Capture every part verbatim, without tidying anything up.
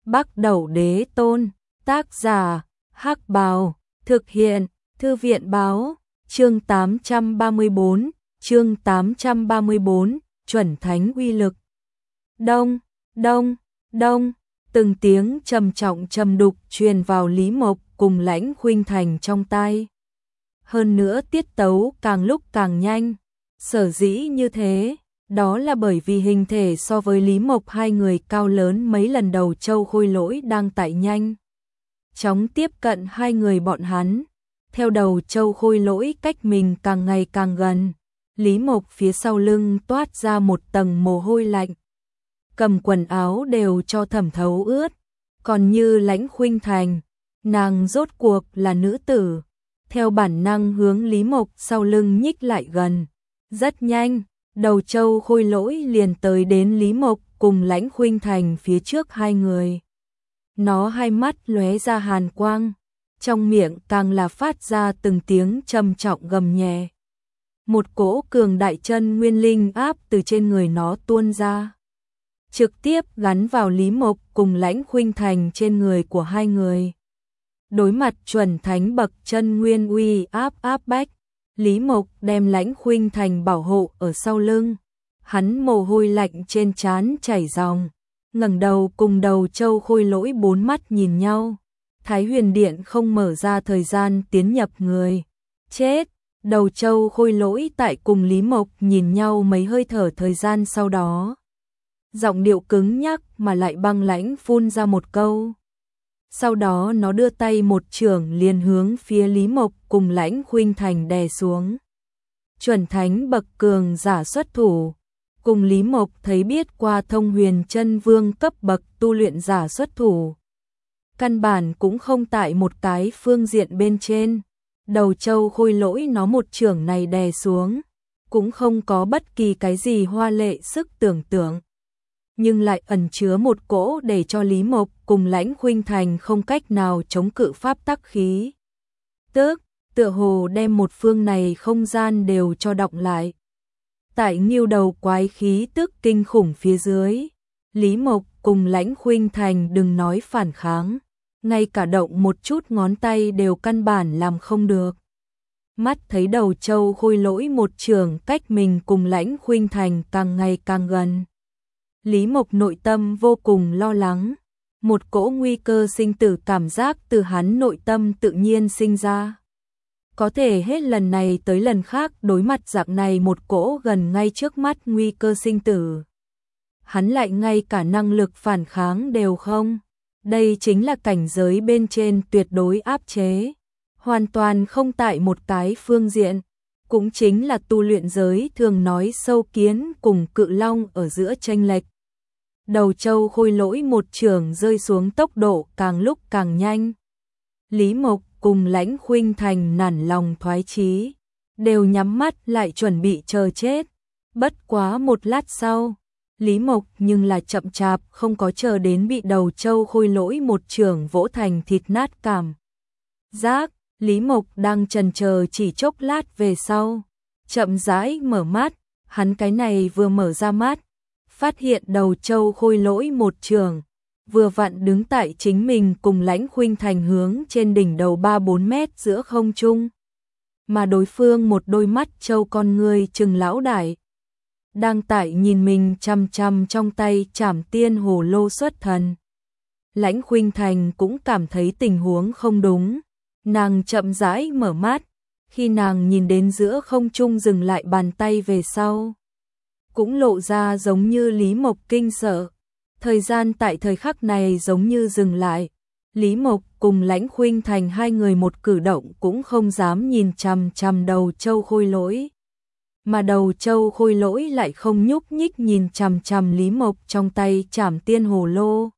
Bắc Đẩu Đế Tôn, tác giả, Hắc Bào, thực hiện, Thư viện báo, chương tám trăm ba mươi bốn, chương tám trăm ba mươi bốn, chuẩn thánh uy lực. Đông, đông, đông, từng tiếng trầm trọng trầm đục truyền vào Lý Mộc cùng Lãnh Khuynh Thành trong tai. Hơn nữa tiết tấu càng lúc càng nhanh, sở dĩ như thế, đó là bởi vì hình thể so với Lý Mộc hai người cao lớn mấy lần. Đầu Châu Khôi Lỗi đang tại nhanh chóng tiếp cận hai người bọn hắn. Theo Đầu Châu Khôi Lỗi cách mình càng ngày càng gần, Lý Mộc phía sau lưng toát ra một tầng mồ hôi lạnh, cầm quần áo đều cho thẩm thấu ướt. Còn như Lãnh Khuynh Thành, nàng rốt cuộc là nữ tử, theo bản năng hướng Lý Mộc sau lưng nhích lại gần. Rất nhanh, Đầu Châu Khôi Lỗi liền tới đến Lý Mộc cùng Lãnh Khuynh Thành phía trước hai người. Nó hai mắt lóe ra hàn quang, trong miệng càng là phát ra từng tiếng trầm trọng gầm nhẹ. Một cỗ cường đại chân nguyên linh áp từ trên người nó tuôn ra, trực tiếp gắn vào Lý Mộc cùng Lãnh Khuynh Thành trên người của hai người. Đối mặt chuẩn thánh bậc chân nguyên uy áp áp bách, Lý Mộc đem Lãnh Khuynh Thành bảo hộ ở sau lưng. Hắn mồ hôi lạnh trên trán chảy ròng, ngẩng đầu cùng Đầu Châu Khôi Lỗi bốn mắt nhìn nhau. Thái Huyền Điện không mở ra thời gian tiến nhập người. Chết! Đầu Châu Khôi Lỗi tại cùng Lý Mộc nhìn nhau mấy hơi thở thời gian sau đó, giọng điệu cứng nhắc mà lại băng lãnh phun ra một câu. Sau đó nó đưa tay một chưởng liền hướng phía Lý Mộc cùng Lãnh Khuynh Thành đè xuống. Chuẩn thánh bậc cường giả xuất thủ, cùng Lý Mộc thấy biết qua thông huyền chân vương cấp bậc tu luyện giả xuất thủ, căn bản cũng không tại một cái phương diện bên trên. Đầu Châu Khôi Lỗi nó một chưởng này đè xuống, cũng không có bất kỳ cái gì hoa lệ sức tưởng tượng, nhưng lại ẩn chứa một cỗ để cho Lý Mộc cùng Lãnh Khuynh Thành không cách nào chống cự pháp tắc khí tức, tựa hồ đem một phương này không gian đều cho đọng lại. Tại nghiêu đầu quái khí tức kinh khủng phía dưới, Lý Mộc cùng Lãnh Khuynh Thành đừng nói phản kháng, ngay cả động một chút ngón tay đều căn bản làm không được. Mắt thấy Đầu Châu Khôi Lỗi một trường cách mình cùng Lãnh Khuynh Thành càng ngày càng gần, Lý Mộc nội tâm vô cùng lo lắng. Một cỗ nguy cơ sinh tử cảm giác từ hắn nội tâm tự nhiên sinh ra. Có thể hết lần này tới lần khác đối mặt dạng này một cỗ gần ngay trước mắt nguy cơ sinh tử, hắn lại ngay cả năng lực phản kháng đều không. Đây chính là cảnh giới bên trên tuyệt đối áp chế, hoàn toàn không tại một cái phương diện, cũng chính là tu luyện giới thường nói sâu kiến cùng cự long ở giữa chênh lệch. Đầu Châu Khôi Lỗi một chưởng rơi xuống tốc độ càng lúc càng nhanh. Lý Mộc cùng Lãnh Khuynh Thành nản lòng thoái chí, đều nhắm mắt lại chuẩn bị chờ chết. Bất quá một lát sau, Lý Mộc nhưng là chậm chạp không có chờ đến bị Đầu Châu Khôi Lỗi một chưởng vỗ thành thịt nát cảm giác. Lý Mộc đang chần chờ chỉ chốc lát về sau, chậm rãi mở mắt. Hắn cái này vừa mở ra mắt, phát hiện Đầu Châu Khôi Lỗi một chưởng vừa vặn đứng tại chính mình cùng Lãnh Khuynh Thành hướng trên đỉnh đầu ba bốn mét giữa không trung, mà đối phương một đôi mắt châu con người trừng lão đại, đang tại nhìn mình chằm chằm trong tay Trảm Tiên Hồ Lô xuất thần. Lãnh Khuynh Thành cũng cảm thấy tình huống không đúng, nàng chậm rãi mở mắt, khi nàng nhìn đến giữa không trung dừng lại bàn tay về sau, cũng lộ ra giống như Lý Mộc kinh sợ. Thời gian tại thời khắc này giống như dừng lại, Lý Mộc cùng Lãnh Khuynh Thành hai người một cử động cũng không dám nhìn chằm chằm Đầu Châu Khôi Lỗi, mà Đầu Châu Khôi Lỗi lại không nhúc nhích nhìn chằm chằm Lý Mộc trong tay Trảm Tiên Hồ Lô.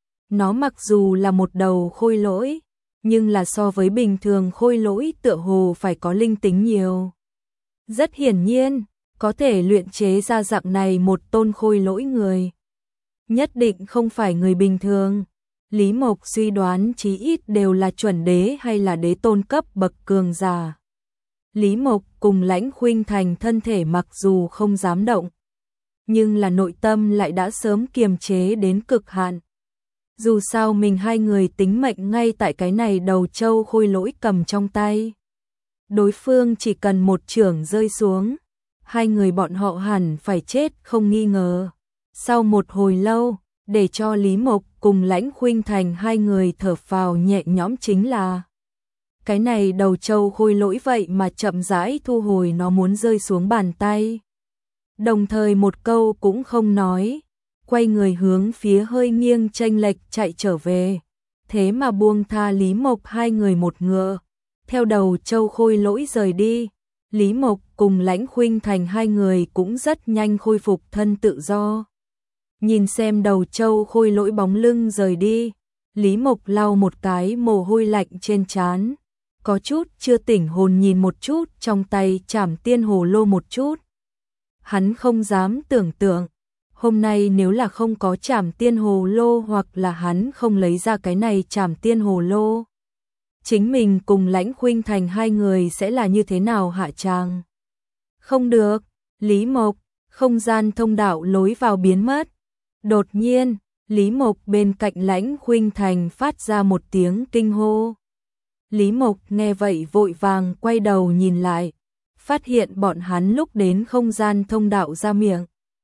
Nó mặc dù là một đầu khôi lỗi, nhưng là so với bình thường khôi lỗi tựa hồ phải có linh tính nhiều. Rất hiển nhiên, có thể luyện chế ra dạng này một tôn khôi lỗi người, nhất định không phải người bình thường. Lý Mộc suy đoán chí ít đều là chuẩn đế hay là đế tôn cấp bậc cường giả. Lý Mộc cùng Lãnh Khuynh Thành thân thể mặc dù không dám động, nhưng là nội tâm lại đã sớm kiềm chế đến cực hạn. Dù sao mình hai người tính mệnh ngay tại cái này đầu trâu khôi lỗi cầm trong tay. Đối phương chỉ cần một chưởng rơi xuống, hai người bọn họ hẳn phải chết không nghi ngờ. Sau một hồi lâu, để cho Lý Mộc cùng Lãnh Khuynh Thành hai người thở phào nhẹ nhõm chính là cái này đầu trâu khôi lỗi vậy mà chậm rãi thu hồi nó muốn rơi xuống bàn tay. Đồng thời một câu cũng không nói, quay người hướng phía hơi nghiêng chênh lệch chạy trở về. Thế mà buông tha Lý Mộc hai người một ngựa, theo đầu trâu khôi lỗi rời đi. Lý Mộc cùng Lãnh Khuynh Thành hai người cũng rất nhanh khôi phục thân tự do. Nhìn xem đầu trâu khôi lỗi bóng lưng rời đi, Lý Mộc lau một cái mồ hôi lạnh trên trán, có chút chưa tỉnh hồn nhìn một chút trong tay Trảm Tiên Hồ Lô một chút. Hắn không dám tưởng tượng, hôm nay nếu là không có Trảm Tiên Hồ Lô hoặc là hắn không lấy ra cái này Trảm Tiên Hồ Lô, chính mình cùng Lãnh Khuynh Thành hai người sẽ là như thế nào hạ tràng. Không được, Lý Mộc, không gian thông đạo lối vào biến mất. Đột nhiên, Lý Mộc bên cạnh Lãnh Khuynh Thành phát ra một tiếng kinh hô. Lý Mộc nghe vậy vội vàng quay đầu nhìn lại, phát hiện bọn hắn lúc đến không gian thông đạo ra miệng.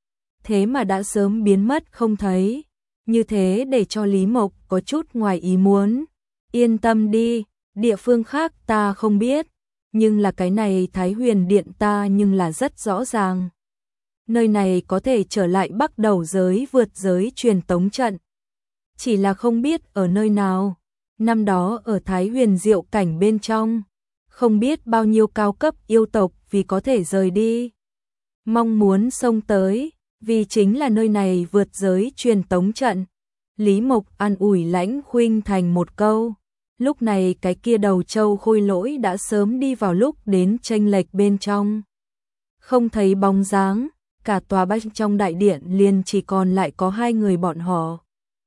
Thế mà đã sớm biến mất không thấy, như thế để cho Lý Mộc có chút ngoài ý muốn. Yên tâm đi, địa phương khác ta không biết, nhưng là cái này Thái Huyền Điện ta nhưng là rất rõ ràng. Nơi này có thể trở lại Bắc Đầu giới vượt giới truyền tống trận. Chỉ là không biết ở nơi nào, năm đó ở Thái Huyền Diệu cảnh bên trong, không biết bao nhiêu cao cấp yêu tộc vì có thể rời đi. Mong muốn xông tới, vì chính là nơi này vượt giới truyền tống trận. Lý Mộc an ủi Lãnh Khuynh Thành một câu. Lúc này cái kia đầu trâu khôi lỗi đã sớm đi vào lúc đến chênh lệch bên trong. Không thấy bóng dáng, cả tòa bách trong đại điện liền chỉ còn lại có hai người bọn họ.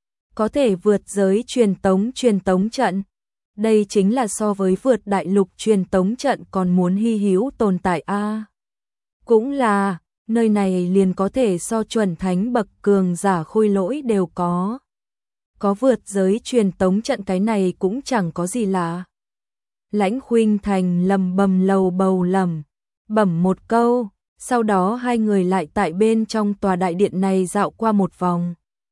Có thể vượt giới truyền tống truyền tống trận. Đây chính là so với vượt đại lục truyền tống trận còn muốn hy hữu tồn tại a. À, cũng là, nơi này liền có thể so chuẩn thánh bậc cường giả khôi lỗi đều có. Có vượt giới truyền tống trận cái này cũng chẳng có gì lạ. Lãnh Khuynh Thành lầm bầm lầu bầu lầm, bẩm một câu, sau đó hai người lại tại bên trong tòa đại điện này dạo qua một vòng.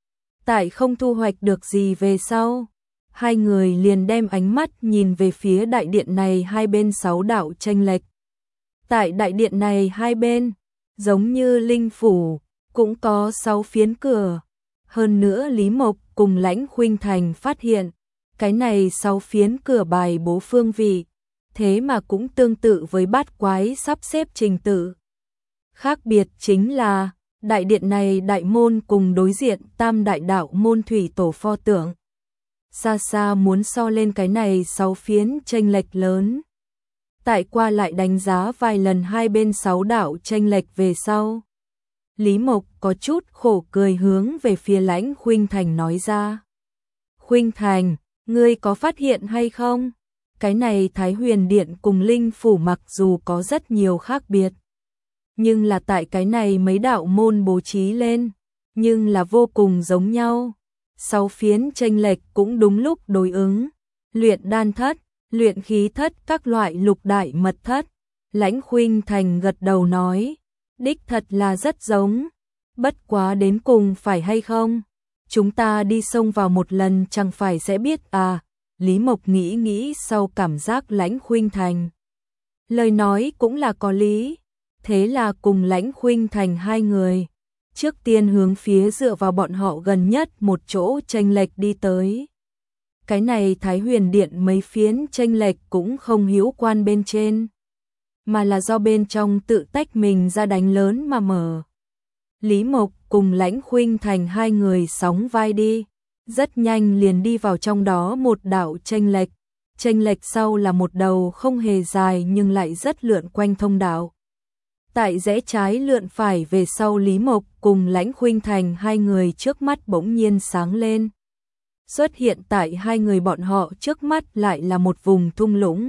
Tại không thu hoạch được gì về sau, hai người liền đem ánh mắt nhìn về phía đại điện này hai bên sáu đạo chênh lệch. Tại đại điện này hai bên, giống như linh phủ, cũng có sáu phiến cửa. Hơn nữa Lý Mộc cùng Lãnh Khuynh Thành phát hiện, cái này sáu phiến cửa bài bố phương vị, thế mà cũng tương tự với bát quái sắp xếp trình tự. Khác biệt chính là, đại điện này đại môn cùng đối diện tam đại đạo môn thủy tổ pho tượng. Xa xa muốn so lên cái này sáu phiến chênh lệch lớn. Tại qua lại đánh giá vài lần hai bên sáu đạo chênh lệch về sau. Lý Mộc có chút khổ cười hướng về phía Lãnh Khuynh Thành nói ra. Khuynh Thành, ngươi có phát hiện hay không? Cái này Thái Huyền Điện cùng Linh Phủ mặc dù có rất nhiều khác biệt. Nhưng là tại cái này mấy đạo môn bố trí lên, nhưng là vô cùng giống nhau. Sáu phiến chênh lệch cũng đúng lúc đối ứng. Luyện đan thất, luyện khí thất các loại lục đại mật thất. Lãnh Khuynh Thành gật đầu nói. Đích thật là rất giống, bất quá đến cùng phải hay không? Chúng ta đi xông vào một lần chẳng phải sẽ biết à? Lý Mộc nghĩ nghĩ sau cảm giác Lãnh Khuynh Thành. Lời nói cũng là có lý, thế là cùng Lãnh Khuynh Thành hai người, trước tiên hướng phía dựa vào bọn họ gần nhất một chỗ chênh lệch đi tới. Cái này Thái Huyền Điện mấy phiến chênh lệch cũng không hữu quan bên trên, mà là do bên trong tự tách mình ra đánh lớn mà mở. Lý Mộc cùng Lãnh Khuynh Thành hai người sóng vai đi, rất nhanh liền đi vào trong đó một đạo chênh lệch. Chênh lệch sau là một đầu không hề dài nhưng lại rất lượn quanh thông đạo. Tại rẽ trái lượn phải về sau Lý Mộc cùng Lãnh Khuynh Thành hai người trước mắt bỗng nhiên sáng lên. Xuất hiện tại hai người bọn họ trước mắt lại là một vùng thung lũng.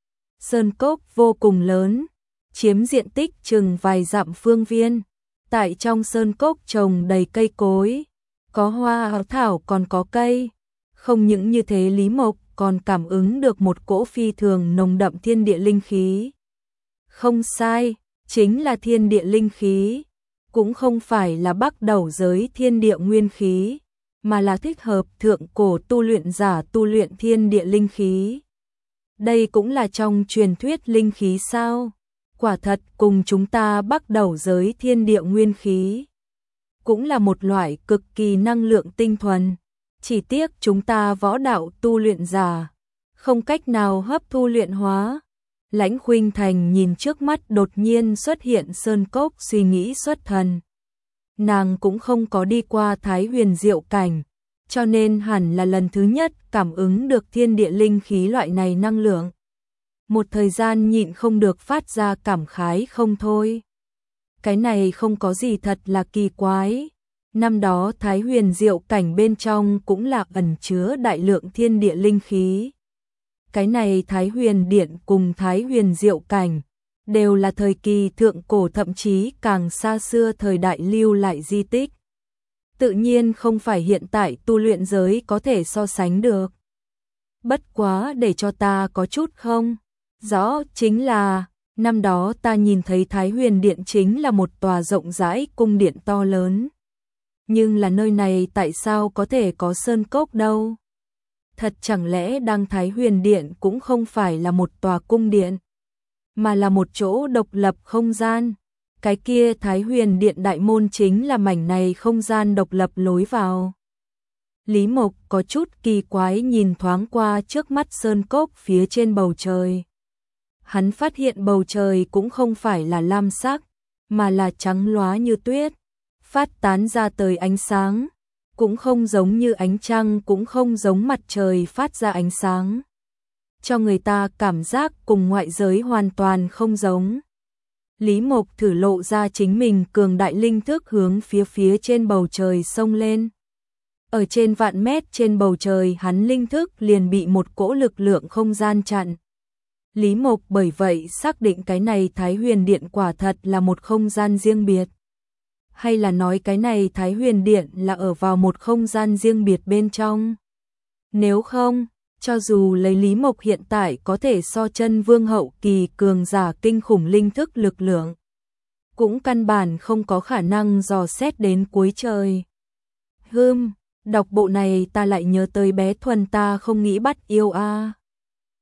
Sơn cốc vô cùng lớn, chiếm diện tích chừng vài dặm phương viên. Tại trong sơn cốc trồng đầy cây cối, có hoa thảo còn có cây, Không những như thế, Lý Mộc còn cảm ứng được một cỗ phi thường nồng đậm thiên địa linh khí. Không sai, chính là thiên địa linh khí, cũng không phải là Bắc Đầu giới thiên địa nguyên khí, mà là thích hợp thượng cổ tu luyện giả tu luyện thiên địa linh khí. Đây cũng là trong truyền thuyết linh khí sao? Quả thật cùng chúng ta Bắc Đầu giới thiên địa nguyên khí, cũng là một loại cực kỳ năng lượng tinh thuần. Chỉ tiếc chúng ta võ đạo tu luyện giả, không cách nào hấp thu luyện hóa. Lãnh Khuynh Thành nhìn trước mắt đột nhiên xuất hiện sơn cốc, suy nghĩ xuất thần. Nàng cũng không có đi qua Thái Huyền Diệu Cảnh, cho nên hẳn là lần thứ nhất cảm ứng được thiên địa linh khí loại này năng lượng. Một thời gian nhịn không được phát ra cảm khái không thôi. Cái này không có gì thật là kỳ quái. Năm đó Thái Huyền Diệu Cảnh bên trong cũng là ẩn chứa đại lượng thiên địa linh khí. Cái này Thái Huyền Điện cùng Thái Huyền Diệu Cảnh đều là thời kỳ thượng cổ, thậm chí càng xa xưa thời đại lưu lại di tích. Tự nhiên không phải hiện tại tu luyện giới có thể so sánh được. Bất quá để cho ta có chút không rõ chính là, năm đó ta nhìn thấy Thái Huyền Điện chính là một tòa rộng rãi cung điện to lớn. Nhưng là nơi này tại sao có thể có sơn cốc đâu? Thật chẳng lẽ Đăng Thái Huyền Điện cũng không phải là một tòa cung điện, mà là một chỗ độc lập không gian? Cái kia Thái Huyền Điện đại môn chính là mảnh này không gian độc lập lối vào. Lý Mộc có chút kỳ quái nhìn thoáng qua trước mắt sơn cốc phía trên bầu trời. Hắn phát hiện bầu trời cũng không phải là lam sắc, mà là trắng loá như tuyết, phát tán ra tới ánh sáng, cũng không giống như ánh trăng, cũng không giống mặt trời phát ra ánh sáng, cho người ta cảm giác cùng ngoại giới hoàn toàn không giống. Lý Mộc thử lộ ra chính mình cường đại linh thức hướng phía phía trên bầu trời xông lên. Ở trên vạn mét trên bầu trời, hắn linh thức liền bị một cỗ lực lượng không gian chặn. Lý Mộc bởi vậy xác định cái này Thái Huyền Điện quả thật là một không gian riêng biệt. Hay là nói cái này Thái Huyền Điện là ở vào một không gian riêng biệt bên trong? Nếu không, cho dù lấy Lý Mộc hiện tại có thể so chân vương hậu kỳ cường giả kinh khủng linh thức lực lượng, cũng căn bản không có khả năng dò xét đến cuối trời. Hừm, đọc bộ này ta lại nhớ tới bé Thuần ta không nghĩ bắt yêu a.